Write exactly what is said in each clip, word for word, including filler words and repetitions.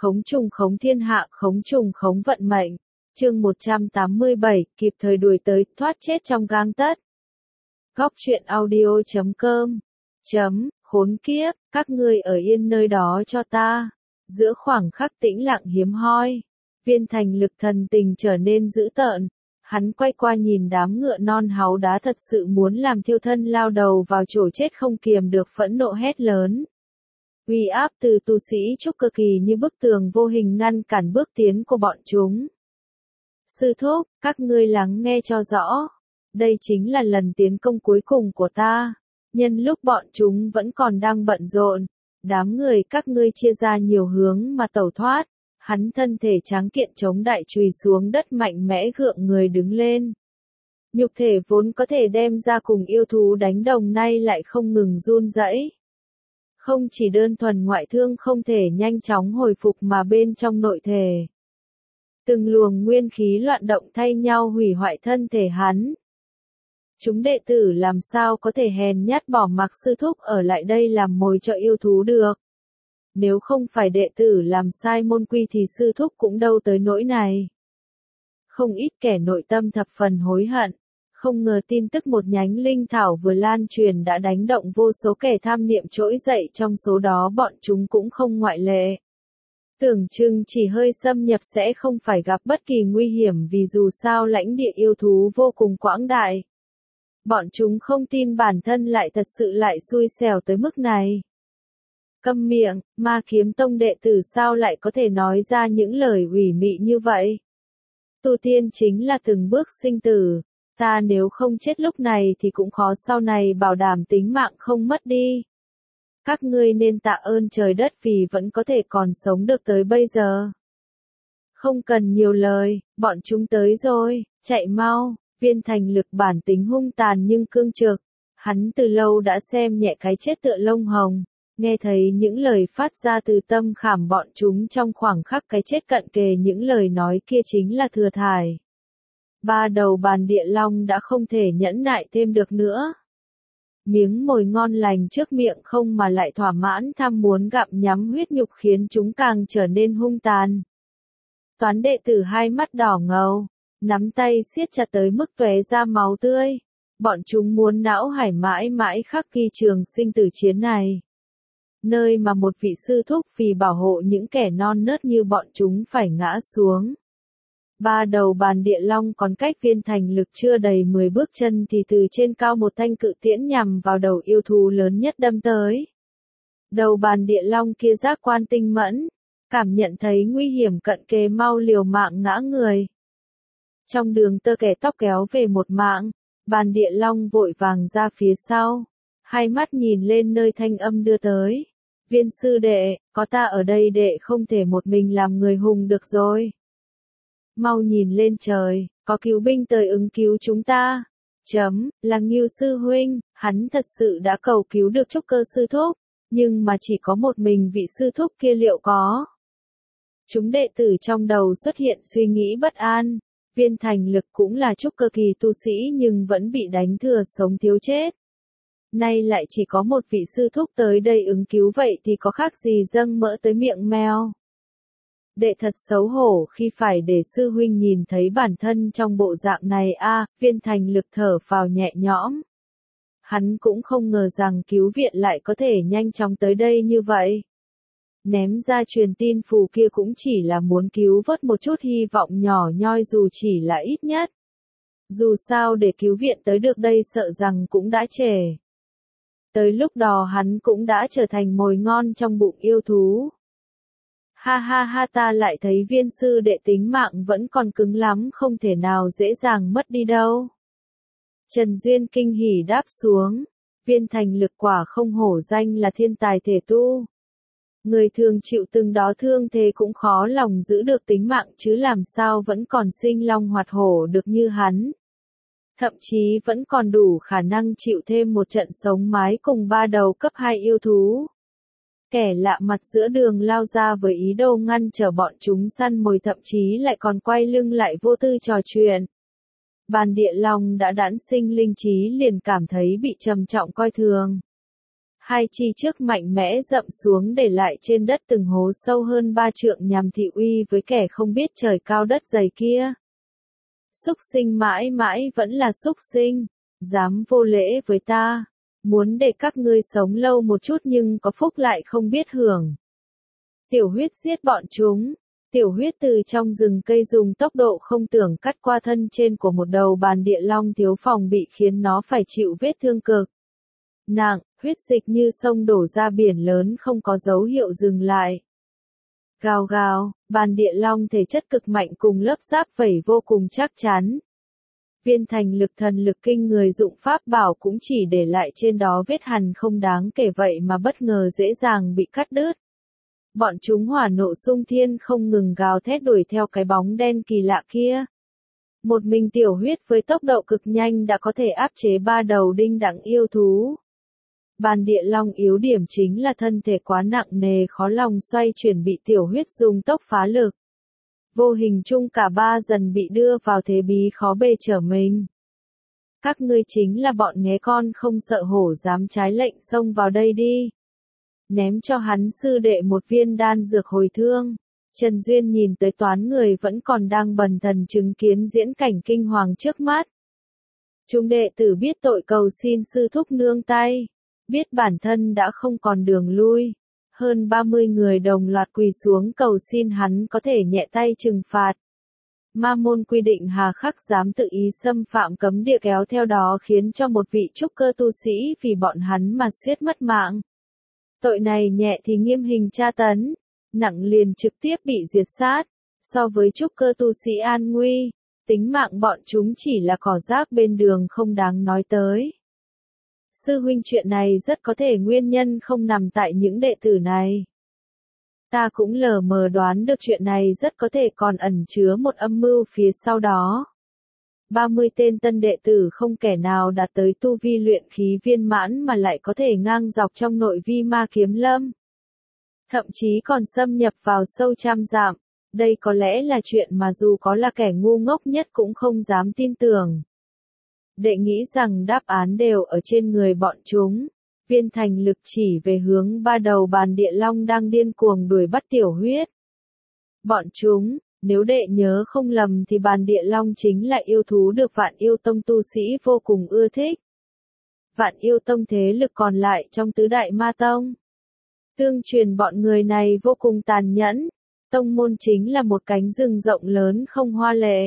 khống trùng khống thiên hạ, khống trùng khống vận mệnh. Chương một trăm tám mươi bảy, kịp thời đuổi tới, thoát chết trong gang tấc. Góc truyện audio chấm com. Chấm, khốn kiếp, các ngươi ở yên nơi đó cho ta. Giữa khoảng khắc tĩnh lặng hiếm hoi, Viên Thành Lực thần tình trở nên dữ tợn. Hắn quay qua nhìn đám ngựa non háu đá thật sự muốn làm thiêu thân lao đầu vào chỗ chết, không kiềm được phẫn nộ hét lớn. Uy áp từ tu sĩ trúc cơ kỳ như bức tường vô hình ngăn cản bước tiến của bọn chúng. Sư thúc, các ngươi lắng nghe cho rõ. Đây chính là lần tiến công cuối cùng của ta. Nhân lúc bọn chúng vẫn còn đang bận rộn, đám người các ngươi chia ra nhiều hướng mà tẩu thoát. Hắn thân thể tráng kiện chống đại chùy xuống đất, mạnh mẽ gượng người đứng lên. Nhục thể vốn có thể đem ra cùng yêu thú đánh đồng nay lại không ngừng run rẩy. Không chỉ đơn thuần ngoại thương không thể nhanh chóng hồi phục mà bên trong nội thể. Từng luồng nguyên khí loạn động thay nhau hủy hoại thân thể hắn. Chúng đệ tử làm sao có thể hèn nhát bỏ mặc sư thúc ở lại đây làm mồi cho yêu thú được. Nếu không phải đệ tử làm sai môn quy thì sư thúc cũng đâu tới nỗi này. Không ít kẻ nội tâm thập phần hối hận. Không ngờ tin tức một nhánh linh thảo vừa lan truyền đã đánh động vô số kẻ tham niệm trỗi dậy, trong số đó bọn chúng cũng không ngoại lệ. Tưởng chừng chỉ hơi xâm nhập sẽ không phải gặp bất kỳ nguy hiểm vì dù sao lãnh địa yêu thú vô cùng quảng đại. Bọn chúng không tin bản thân lại thật sự lại xui xẻo tới mức này. Câm miệng, Ma Kiếm Tông đệ tử sao lại có thể nói ra những lời ủy mị như vậy? Tu tiên chính là từng bước sinh tử. Ta nếu không chết lúc này thì cũng khó sau này bảo đảm tính mạng không mất đi. Các ngươi nên tạ ơn trời đất vì vẫn có thể còn sống được tới bây giờ. Không cần nhiều lời, bọn chúng tới rồi, chạy mau. Viên Thành Lực bản tính hung tàn nhưng cương trực. Hắn từ lâu đã xem nhẹ cái chết tựa lông hồng. Nghe thấy những lời phát ra từ tâm khảm bọn chúng trong khoảng khắc cái chết cận kề, những lời nói kia chính là thừa thải. Ba đầu bàn địa long đã không thể nhẫn nại thêm được nữa. Miếng mồi ngon lành trước miệng không mà lại thỏa mãn tham muốn gặm nhắm huyết nhục khiến chúng càng trở nên hung tàn. Toán đệ tử hai mắt đỏ ngầu, nắm tay siết chặt tới mức tóe ra máu tươi. Bọn chúng muốn não hải mãi mãi khắc ghi trường sinh tử chiến này. Nơi mà một vị sư thúc vì bảo hộ những kẻ non nớt như bọn chúng phải ngã xuống. Ba đầu bàn địa long còn cách Viên Thành Lực chưa đầy mười bước chân thì từ trên cao một thanh cự tiễn nhằm vào đầu yêu thú lớn nhất đâm tới. Đầu bàn địa long kia giác quan tinh mẫn, cảm nhận thấy nguy hiểm cận kề mau liều mạng ngã người. Trong đường tơ kẻ tóc kéo về một mạng, bàn địa long vội vàng ra phía sau, hai mắt nhìn lên nơi thanh âm đưa tới. Viên sư đệ, có ta ở đây đệ không thể một mình làm người hùng được rồi. Mau nhìn lên trời, có cứu binh tới ứng cứu chúng ta. Chấm, là Ngưu sư huynh, hắn thật sự đã cầu cứu được trúc cơ sư thúc, nhưng mà chỉ có một mình vị sư thúc kia liệu có. Chúng đệ tử trong đầu xuất hiện suy nghĩ bất an. Viên Thành Lực cũng là trúc cơ kỳ tu sĩ nhưng vẫn bị đánh thừa sống thiếu chết. Nay lại chỉ có một vị sư thúc tới đây ứng cứu, vậy thì có khác gì dâng mỡ tới miệng mèo. Đệ thật xấu hổ khi phải để sư huynh nhìn thấy bản thân trong bộ dạng này a. À, Viên Thành Lực thở phào nhẹ nhõm. Hắn cũng không ngờ rằng cứu viện lại có thể nhanh chóng tới đây như vậy. Ném ra truyền tin phù kia cũng chỉ là muốn cứu vớt một chút hy vọng nhỏ nhoi dù chỉ là ít nhất. Dù sao để cứu viện tới được đây sợ rằng cũng đã trễ. Tới lúc đó hắn cũng đã trở thành mồi ngon trong bụng yêu thú. Ha ha ha, ta lại thấy viên sư đệ tính mạng vẫn còn cứng lắm, không thể nào dễ dàng mất đi đâu. Trần Duyên kinh hỉ đáp xuống. Viên Thành Lực quả không hổ danh là thiên tài thể tu. Người thường chịu từng đó thương thế cũng khó lòng giữ được tính mạng chứ làm sao vẫn còn sinh long hoạt hổ được như hắn. Thậm chí vẫn còn đủ khả năng chịu thêm một trận sống mái cùng ba đầu cấp hai yêu thú. Kẻ lạ mặt giữa đường lao ra với ý đồ ngăn trở bọn chúng săn mồi, thậm chí lại còn quay lưng lại vô tư trò chuyện. Bàn địa long đã đãn sinh linh trí liền cảm thấy bị trầm trọng coi thường. Hai chi trước mạnh mẽ dậm xuống để lại trên đất từng hố sâu hơn ba trượng nhằm thị uy với kẻ không biết trời cao đất dày kia. Súc sinh mãi mãi vẫn là súc sinh, dám vô lễ với ta, muốn để các ngươi sống lâu một chút nhưng có phúc lại không biết hưởng. Tiểu huyết giết bọn chúng. Tiểu huyết từ trong rừng cây dùng tốc độ không tưởng cắt qua thân trên của một đầu bàn địa long thiếu phòng bị khiến nó phải chịu vết thương cực nặng, huyết dịch như sông đổ ra biển lớn không có dấu hiệu dừng lại. Gào gào, bàn địa long thể chất cực mạnh cùng lớp giáp vảy vô cùng chắc chắn. Viên thành lực thần lực kinh người dụng pháp bảo cũng chỉ để lại trên đó vết hằn không đáng kể vậy mà bất ngờ dễ dàng bị cắt đứt. Bọn chúng hỏa nộ xung thiên không ngừng gào thét đuổi theo cái bóng đen kỳ lạ kia. Một mình tiểu huyết với tốc độ cực nhanh đã có thể áp chế ba đầu đinh đẳng yêu thú. Bàn địa long yếu điểm chính là thân thể quá nặng nề khó lòng xoay chuyển bị tiểu huyết dùng tốc phá lực. Vô hình chung cả ba dần bị đưa vào thế bí khó bề trở mình. Các ngươi chính là bọn nghé con không sợ hổ dám trái lệnh xông vào đây đi. Ném cho hắn sư đệ một viên đan dược hồi thương. Trần Duyên nhìn tới toán người vẫn còn đang bần thần chứng kiến diễn cảnh kinh hoàng trước mắt. Chúng đệ tử biết tội cầu xin sư thúc nương tay. Biết bản thân đã không còn đường lui. Hơn ba mươi người đồng loạt quỳ xuống cầu xin hắn có thể nhẹ tay trừng phạt. Ma môn quy định hà khắc dám tự ý xâm phạm cấm địa kéo theo đó khiến cho một vị trúc cơ tu sĩ vì bọn hắn mà suýt mất mạng. Tội này nhẹ thì nghiêm hình tra tấn, nặng liền trực tiếp bị diệt sát. So với trúc cơ tu sĩ an nguy, tính mạng bọn chúng chỉ là cỏ rác bên đường không đáng nói tới. Sư huynh, chuyện này rất có thể nguyên nhân không nằm tại những đệ tử này. Ta cũng lờ mờ đoán được chuyện này rất có thể còn ẩn chứa một âm mưu phía sau đó. ba mươi tên tân đệ tử không kẻ nào đạt tới tu vi luyện khí viên mãn mà lại có thể ngang dọc trong nội vi ma kiếm lâm. Thậm chí còn xâm nhập vào sâu trăm dặm. Đây có lẽ là chuyện mà dù có là kẻ ngu ngốc nhất cũng không dám tin tưởng. Đệ nghĩ rằng đáp án đều ở trên người bọn chúng. Viên thành lực chỉ về hướng ba đầu bàn địa long đang điên cuồng đuổi bắt tiểu huyết. Bọn chúng, nếu đệ nhớ không lầm thì bàn địa long chính là yêu thú được Vạn Yêu Tông tu sĩ vô cùng ưa thích. Vạn Yêu Tông thế lực còn lại trong tứ đại ma tông. Tương truyền bọn người này vô cùng tàn nhẫn. Tông môn chính là một cánh rừng rộng lớn không hoa lệ.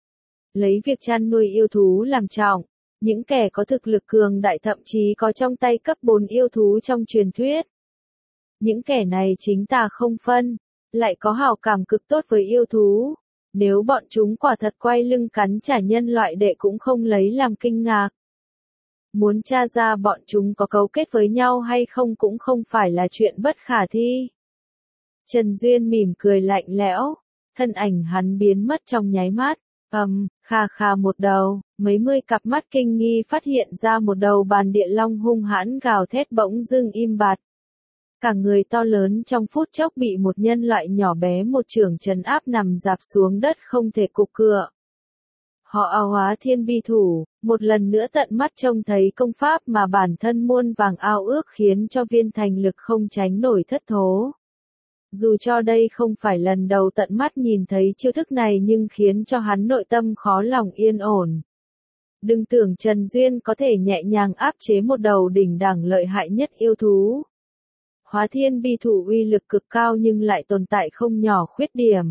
Lấy việc chăn nuôi yêu thú làm trọng, những kẻ có thực lực cường đại thậm chí có trong tay cấp bốn yêu thú trong truyền thuyết. Những kẻ này chính tà không phân, lại có hảo cảm cực tốt với yêu thú. Nếu bọn chúng quả thật quay lưng cắn trả nhân loại đệ cũng không lấy làm kinh ngạc. Muốn tra ra bọn chúng có cấu kết với nhau hay không cũng không phải là chuyện bất khả thi. Trần Duyên mỉm cười lạnh lẽo, thân ảnh hắn biến mất trong nháy mắt. Ầm, um, khà khà một đầu, mấy mươi cặp mắt kinh nghi phát hiện ra một đầu bàn địa long hung hãn gào thét bỗng dưng im bặt. Cả người to lớn trong phút chốc bị một nhân loại nhỏ bé một chưởng trấn áp nằm dạp xuống đất không thể cục cựa. Họ ao hóa thiên bi thủ, một lần nữa tận mắt trông thấy công pháp mà bản thân muôn vàng ao ước khiến cho viên thành lực không tránh nổi thất thố. Dù cho đây không phải lần đầu tận mắt nhìn thấy chiêu thức này nhưng khiến cho hắn nội tâm khó lòng yên ổn. Đừng tưởng Trần Duyên có thể nhẹ nhàng áp chế một đầu đỉnh đẳng lợi hại nhất yêu thú. Hóa thiên bi thủ uy lực cực cao nhưng lại tồn tại không nhỏ khuyết điểm.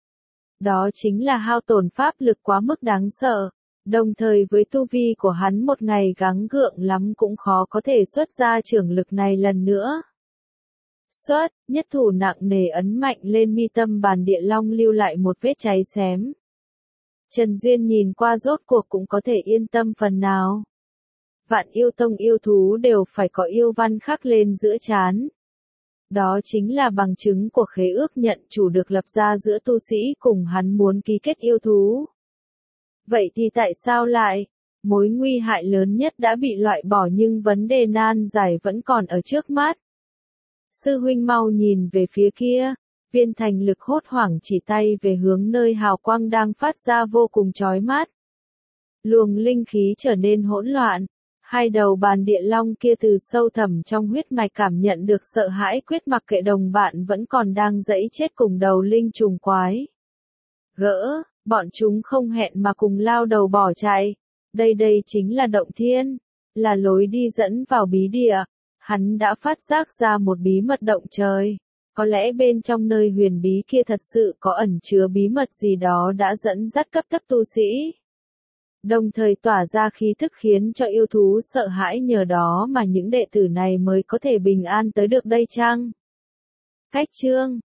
Đó chính là hao tổn pháp lực quá mức đáng sợ, đồng thời với tu vi của hắn một ngày gắng gượng lắm cũng khó có thể xuất ra trưởng lực này lần nữa. Xuất, nhất thủ nặng nề ấn mạnh lên mi tâm bàn địa long lưu lại một vết cháy xém. Trần Duyên nhìn qua rốt cuộc cũng có thể yên tâm phần nào. Vạn Yêu Tông yêu thú đều phải có yêu văn khắc lên giữa trán. Đó chính là bằng chứng của khế ước nhận chủ được lập ra giữa tu sĩ cùng hắn muốn ký kết yêu thú. Vậy thì tại sao lại? Mối nguy hại lớn nhất đã bị loại bỏ nhưng vấn đề nan giải vẫn còn ở trước mắt. Sư huynh mau nhìn về phía kia, viên thành lực hốt hoảng chỉ tay về hướng nơi hào quang đang phát ra vô cùng chói mắt. Luồng linh khí trở nên hỗn loạn, Hai đầu bàn địa long kia từ sâu thẳm trong huyết mạch cảm nhận được sợ hãi, quyết mặc kệ đồng bạn vẫn còn đang dẫy chết cùng đầu linh trùng quái. Gỡ, bọn chúng không hẹn mà cùng lao đầu bỏ chạy. Đây đây chính là động thiên, là lối đi dẫn vào bí địa. Hắn đã phát giác ra một bí mật động trời. Có lẽ bên trong nơi huyền bí kia thật sự có ẩn chứa bí mật gì đó đã dẫn dắt cấp thấp tu sĩ. Đồng thời tỏa ra khí thức khiến cho yêu thú sợ hãi, nhờ đó mà những đệ tử này mới có thể bình an tới được đây chăng? Cách chương